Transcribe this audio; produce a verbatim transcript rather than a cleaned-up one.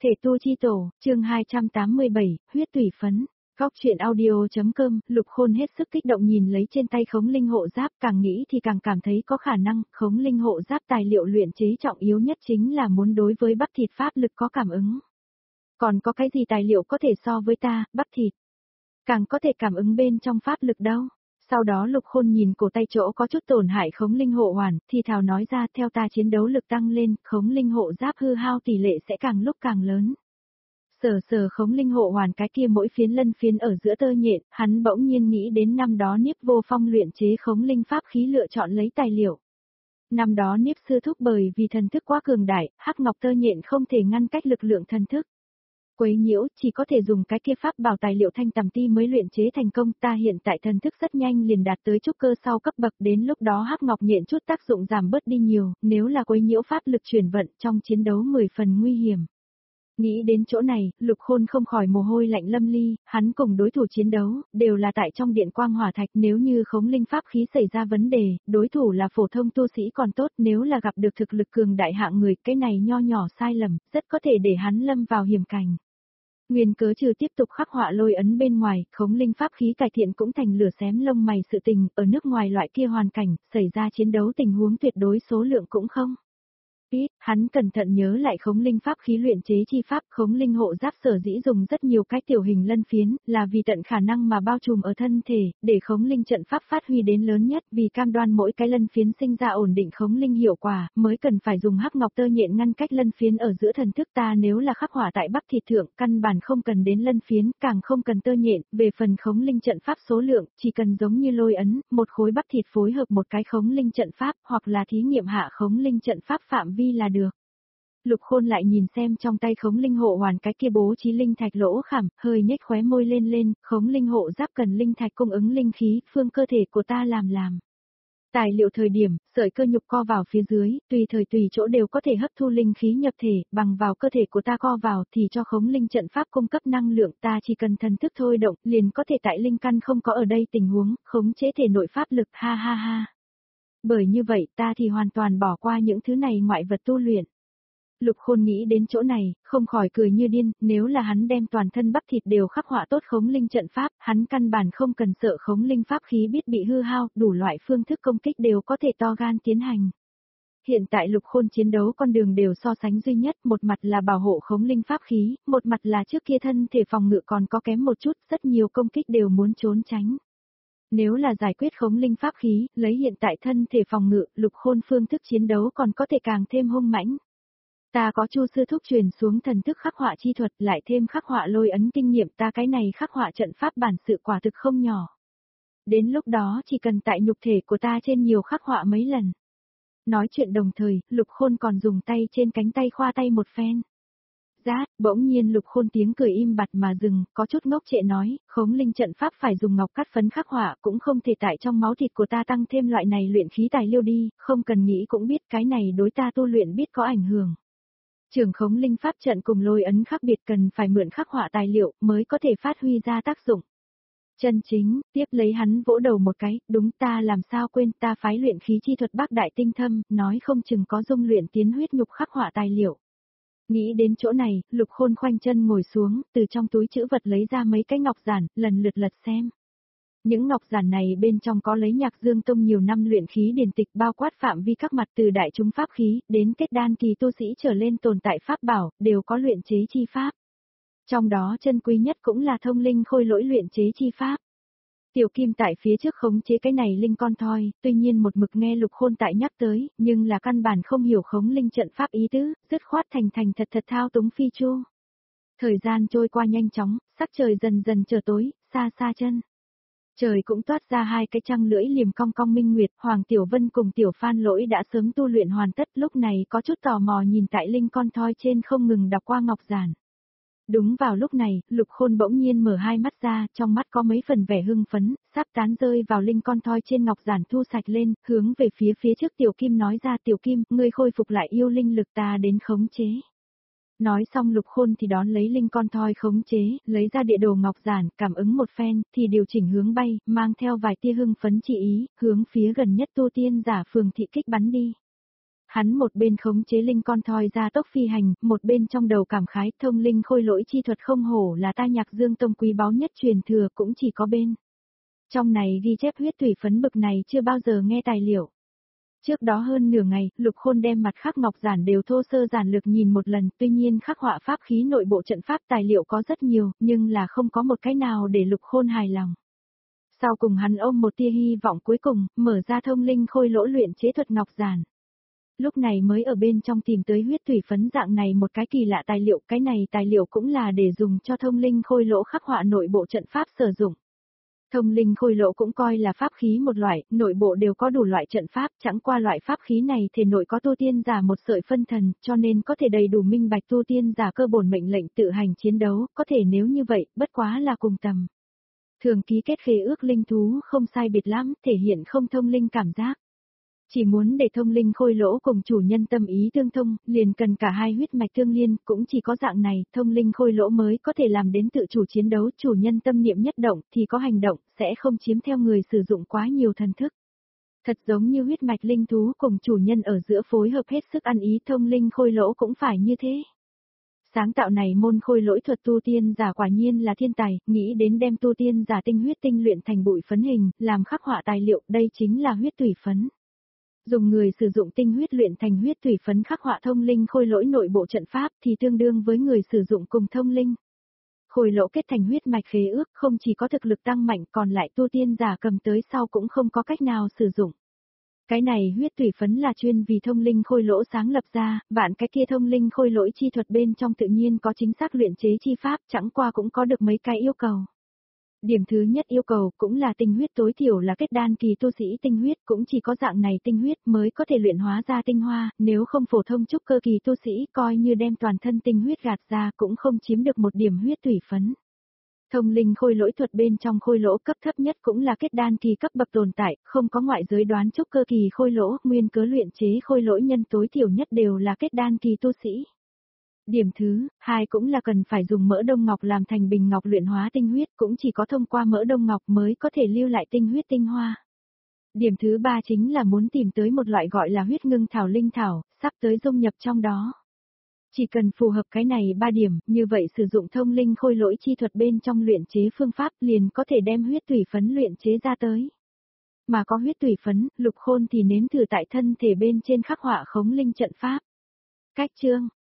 Thể tu chi tổ, chương hai trăm tám mươi bảy, huyết tủy phấn. Góc truyện audio.com, Lục Khôn hết sức kích động nhìn lấy trên tay khống linh hộ giáp, càng nghĩ thì càng cảm thấy có khả năng, khống linh hộ giáp tài liệu luyện chế trọng yếu nhất chính là muốn đối với bắp thịt pháp lực có cảm ứng. Còn có cái gì tài liệu có thể so với ta, bắp thịt? Càng có thể cảm ứng bên trong pháp lực đâu. Sau đó Lục Khôn nhìn cổ tay chỗ có chút tổn hại khống linh hộ hoàn, thì thào nói ra theo ta chiến đấu lực tăng lên, khống linh hộ giáp hư hao tỷ lệ sẽ càng lúc càng lớn. Sờ sờ khống linh hộ hoàn cái kia mỗi phiến lân phiến ở giữa tơ nhện, hắn bỗng nhiên nghĩ đến năm đó Niếp Vô Phong luyện chế khống linh pháp khí lựa chọn lấy tài liệu. Năm đó Niếp sư thúc bởi vì thần thức quá cường đại, hắc ngọc tơ nhện không thể ngăn cách lực lượng thần thức. Quấy nhiễu, chỉ có thể dùng cái kia pháp bảo tài liệu thanh tầm ti mới luyện chế thành công, ta hiện tại thần thức rất nhanh liền đạt tới trúc cơ sau cấp bậc, đến lúc đó hắc ngọc nhện chút tác dụng giảm bớt đi nhiều, nếu là quấy nhiễu pháp lực chuyển vận trong chiến đấu mười phần nguy hiểm. Nghĩ đến chỗ này, Lục Khôn không khỏi mồ hôi lạnh lâm ly, hắn cùng đối thủ chiến đấu, đều là tại trong điện quang hỏa thạch, nếu như khống linh pháp khí xảy ra vấn đề, đối thủ là phổ thông tu sĩ còn tốt, nếu là gặp được thực lực cường đại hạng người, cái này nho nhỏ sai lầm, rất có thể để hắn lâm vào hiểm cảnh. Nguyên cớ trừ tiếp tục khắc họa lôi ấn bên ngoài, khống linh pháp khí cải thiện cũng thành lửa xém lông mày sự tình, ở nước ngoài loại kia hoàn cảnh, xảy ra chiến đấu tình huống tuyệt đối số lượng cũng không. Ít, hắn cẩn thận nhớ lại khống linh pháp khí luyện chế chi pháp, khống linh hộ giáp sở dĩ dùng rất nhiều cái tiểu hình lân phiến, là vì tận khả năng mà bao trùm ở thân thể, để khống linh trận pháp phát huy đến lớn nhất, vì cam đoan mỗi cái lân phiến sinh ra ổn định khống linh hiệu quả, mới cần phải dùng hắc ngọc tơ nhện ngăn cách lân phiến ở giữa thần thức ta, nếu là khắc họa tại bắp thịt thượng, căn bản không cần đến lân phiến, càng không cần tơ nhện, về phần khống linh trận pháp số lượng, chỉ cần giống như lôi ấn, một khối bắp thịt phối hợp một cái khống linh trận pháp, hoặc là thí nghiệm hạ khống linh trận pháp phạm vi là được. Lục Khôn lại nhìn xem trong tay khống linh hộ hoàn cái kia bố trí linh thạch lỗ khảm, hơi nhếch khóe môi lên lên, khống linh hộ giáp cần linh thạch cung ứng linh khí, phương cơ thể của ta làm làm. Tài liệu thời điểm, sợi cơ nhục co vào phía dưới, tùy thời tùy chỗ đều có thể hấp thu linh khí nhập thể, bằng vào cơ thể của ta co vào thì cho khống linh trận pháp cung cấp năng lượng, ta chỉ cần thần thức thôi động, liền có thể tại linh căn không có ở đây tình huống, khống chế thể nội pháp lực, ha ha ha. Bởi như vậy ta thì hoàn toàn bỏ qua những thứ này ngoại vật tu luyện. Lục Khôn nghĩ đến chỗ này, không khỏi cười như điên, nếu là hắn đem toàn thân bắp thịt đều khắc họa tốt khống linh trận pháp, hắn căn bản không cần sợ khống linh pháp khí biết bị hư hao, đủ loại phương thức công kích đều có thể to gan tiến hành. Hiện tại Lục Khôn chiến đấu con đường đều so sánh duy nhất, một mặt là bảo hộ khống linh pháp khí, một mặt là trước kia thân thể phòng ngự còn có kém một chút, rất nhiều công kích đều muốn trốn tránh. Nếu là giải quyết khống linh pháp khí, lấy hiện tại thân thể phòng ngự, Lục Khôn phương thức chiến đấu còn có thể càng thêm hung mãnh. Ta có Chu sư thúc truyền xuống thần thức khắc họa chi thuật, lại thêm khắc họa lôi ấn kinh nghiệm, ta cái này khắc họa trận pháp bản sự quả thực không nhỏ. Đến lúc đó chỉ cần tại nhục thể của ta trên nhiều khắc họa mấy lần. Nói chuyện đồng thời, Lục Khôn còn dùng tay trên cánh tay khoa tay một phen. Rát, bỗng nhiên Lục Khôn tiếng cười im bặt mà dừng, có chút ngốc trệ nói, khống linh trận pháp phải dùng ngọc cắt phấn khắc họa, cũng không thể tại trong máu thịt của ta tăng thêm loại này luyện khí tài liệu đi, không cần nghĩ cũng biết cái này đối ta tu luyện biết có ảnh hưởng. Trường khống linh pháp trận cùng lôi ấn khác biệt cần phải mượn khắc họa tài liệu mới có thể phát huy ra tác dụng. Chân chính, tiếp lấy hắn vỗ đầu một cái, đúng ta làm sao quên ta phái luyện khí chi thuật Bắc Đại Tinh Thâm, nói không chừng có dung luyện tiến huyết nhục khắc họa tài liệu. Nghĩ đến chỗ này, Lục Khôn khoanh chân ngồi xuống, từ trong túi trữ vật lấy ra mấy cái ngọc giản, lần lượt lật xem. Những ngọc giản này bên trong có lấy Nhạc Dương Tông nhiều năm luyện khí điển tịch bao quát phạm vi các mặt từ đại chúng pháp khí, đến kết đan kỳ tu sĩ trở lên tồn tại pháp bảo, đều có luyện chế chi pháp. Trong đó chân quý nhất cũng là thông linh khôi lỗi luyện chế chi pháp. Tiểu Kim tại phía trước khống chế cái này linh con thoi, tuy nhiên một mực nghe Lục Khôn tại nhắc tới, nhưng là căn bản không hiểu khống linh trận pháp ý tứ, dứt khoát thành thành thật thật thao túng phi chu. Thời gian trôi qua nhanh chóng, sắc trời dần dần trở tối, xa xa chân. Trời cũng toát ra hai cái trăng lưỡi liềm cong cong minh nguyệt, Hoàng Tiểu Vân cùng Tiểu Phan Lỗi đã sớm tu luyện hoàn tất, lúc này có chút tò mò nhìn tại linh con thoi trên không ngừng đọc qua ngọc giản. Đúng vào lúc này, Lục Khôn bỗng nhiên mở hai mắt ra, trong mắt có mấy phần vẻ hưng phấn, sắp tán rơi vào linh con thoi trên ngọc giản thu sạch lên, hướng về phía phía trước Tiểu Kim nói ra Tiểu Kim, ngươi khôi phục lại yêu linh lực ta đến khống chế. Nói xong Lục Khôn thì đón lấy linh con thoi khống chế, lấy ra địa đồ ngọc giản, cảm ứng một phen, thì điều chỉnh hướng bay, mang theo vài tia hưng phấn chỉ ý, hướng phía gần nhất tu tiên giả phường thị kích bắn đi. Hắn một bên khống chế linh con thoi ra tốc phi hành, một bên trong đầu cảm khái thông linh khôi lỗi chi thuật không hổ là ta Nhạc Dương tông quý báu nhất truyền thừa cũng chỉ có bên. Trong này ghi chép huyết thủy phấn bực này chưa bao giờ nghe tài liệu. Trước đó hơn nửa ngày, Lục Khôn đem mặt khắc ngọc giản đều thô sơ giản lược nhìn một lần, tuy nhiên khắc họa pháp khí nội bộ trận pháp tài liệu có rất nhiều, nhưng là không có một cái nào để Lục Khôn hài lòng. Sau cùng hắn ôm một tia hy vọng cuối cùng, mở ra thông linh khôi lỗ luyện chế thuật ngọc giản. Lúc này mới ở bên trong tìm tới huyết thủy phấn dạng này một cái kỳ lạ tài liệu, cái này tài liệu cũng là để dùng cho thông linh khôi lỗ khắc họa nội bộ trận pháp sử dụng. Thông linh khôi lỗ cũng coi là pháp khí một loại, nội bộ đều có đủ loại trận pháp, chẳng qua loại pháp khí này thể nội có tu tiên giả một sợi phân thần, cho nên có thể đầy đủ minh bạch tu tiên giả cơ bổn mệnh lệnh tự hành chiến đấu, có thể nếu như vậy, bất quá là cùng tầm. Thường ký kết khế ước linh thú không sai biệt lắm, thể hiện không thông linh cảm giác. Chỉ muốn để thông linh khôi lỗ cùng chủ nhân tâm ý tương thông, liền cần cả hai huyết mạch tương liên, cũng chỉ có dạng này, thông linh khôi lỗ mới có thể làm đến tự chủ chiến đấu, chủ nhân tâm niệm nhất động thì có hành động, sẽ không chiếm theo người sử dụng quá nhiều thần thức. Thật giống như huyết mạch linh thú cùng chủ nhân ở giữa phối hợp hết sức ăn ý, thông linh khôi lỗ cũng phải như thế. Sáng tạo này môn khôi lỗi thuật tu tiên giả quả nhiên là thiên tài, nghĩ đến đem tu tiên giả tinh huyết tinh luyện thành bụi phấn hình, làm khắc họa tài liệu, đây chính là huyết thủy phấn. Dùng người sử dụng tinh huyết luyện thành huyết thủy phấn khắc họa thông linh khôi lỗi nội bộ trận pháp thì tương đương với người sử dụng cùng thông linh. Khôi lỗ kết thành huyết mạch khế ước không chỉ có thực lực tăng mạnh còn lại tu tiên giả cầm tới sau cũng không có cách nào sử dụng. Cái này huyết thủy phấn là chuyên vì thông linh khôi lỗ sáng lập ra, vạn cái kia thông linh khôi lỗi chi thuật bên trong tự nhiên có chính xác luyện chế chi pháp, chẳng qua cũng có được mấy cái yêu cầu. Điểm thứ nhất yêu cầu cũng là tinh huyết tối thiểu là kết đan kỳ tu sĩ tinh huyết, cũng chỉ có dạng này tinh huyết mới có thể luyện hóa ra tinh hoa, nếu không phổ thông trúc cơ kỳ tu sĩ coi như đem toàn thân tinh huyết gạt ra cũng không chiếm được một điểm huyết thủy phấn. Thông linh khôi lỗi thuật bên trong khôi lỗ cấp thấp nhất cũng là kết đan kỳ cấp bậc tồn tại, không có ngoại giới đoán trúc cơ kỳ khôi lỗ, nguyên cớ luyện chế khôi lỗi nhân tối thiểu nhất đều là kết đan kỳ tu sĩ. Điểm thứ hai cũng là cần phải dùng mỡ đông ngọc làm thành bình ngọc luyện hóa tinh huyết, cũng chỉ có thông qua mỡ đông ngọc mới có thể lưu lại tinh huyết tinh hoa. Điểm thứ ba chính là muốn tìm tới một loại gọi là huyết ngưng thảo linh thảo, sắp tới dung nhập trong đó. Chỉ cần phù hợp cái này ba điểm, như vậy sử dụng thông linh khôi lỗi chi thuật bên trong luyện chế phương pháp liền có thể đem huyết thủy phấn luyện chế ra tới. Mà có huyết thủy phấn, Lục Khôn thì nếm thử tại thân thể bên trên khắc họa khống linh trận pháp. Cách chương